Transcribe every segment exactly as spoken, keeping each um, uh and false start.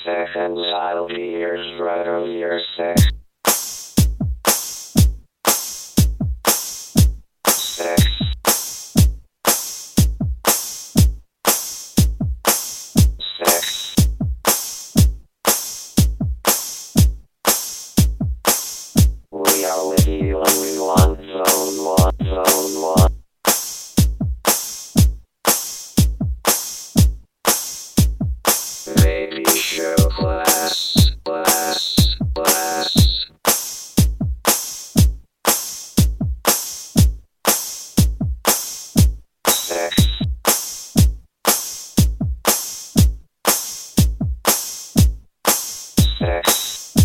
seconds, I'll be yours, right over your sex. Sex. Sex. We are with you and we want zone one, zone one. Baby show class, class, class. Sex. Sex.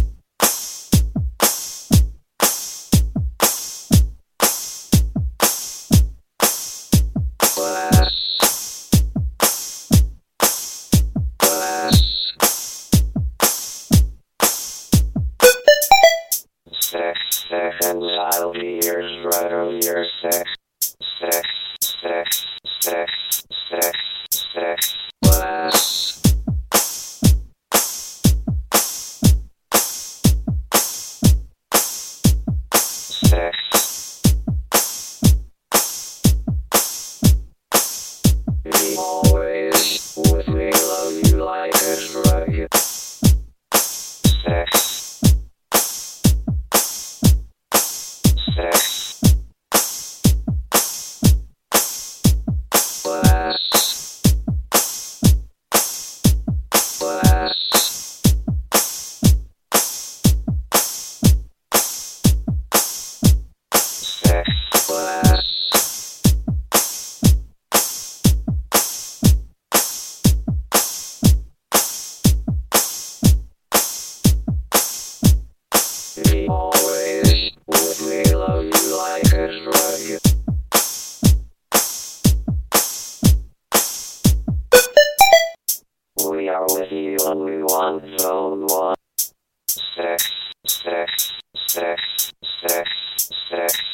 Class. Sex, seconds, I'll be yours, right over your sex. Sex, sex, sex, sex, sex, class. Sex. Be always with me, love you like a drug. Sex. Sex. Class. Class. Sex. Class. Be always with me, love you like a drug. We are with you and we want zone one. Sex, sex, sex, sex, sex.